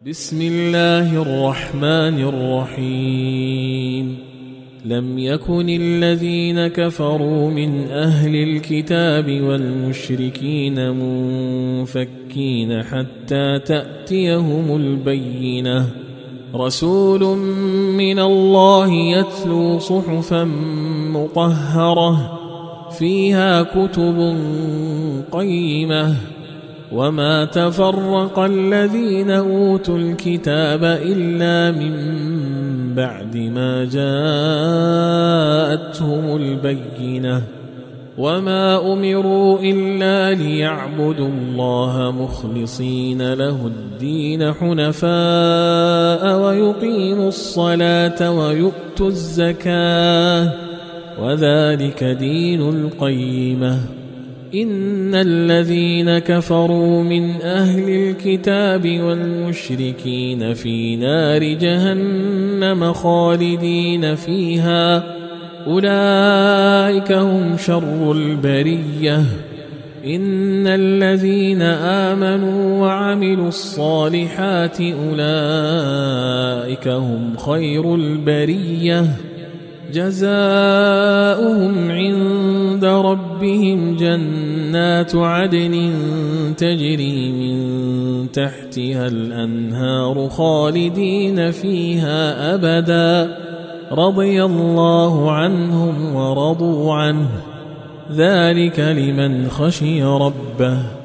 بسم الله الرحمن الرحيم لم يكن الذين كفروا من أهل الكتاب والمشركين منفكين حتى تأتيهم البينة رسول من الله يتلو صحفا مطهرة فيها كتب قيمة وما تفرق الذين أوتوا الكتاب إلا من بعد ما جاءتهم البينة وما أمروا إلا ليعبدوا الله مخلصين له الدين حنفاء ويقيموا الصلاة ويؤتوا الزكاة وذلك دين القيمة إن الذين كفروا من أهل الكتاب والمشركين في نار جهنم خالدين فيها أولئك هم شر البرية إن الذين آمنوا وعملوا الصالحات أولئك هم خير البرية جزاؤهم عند ربهم جنات عدن تجري من تحتها الأنهار خالدين فيها أبدا رضي الله عنهم ورضوا عنه ذلك لمن خشي ربه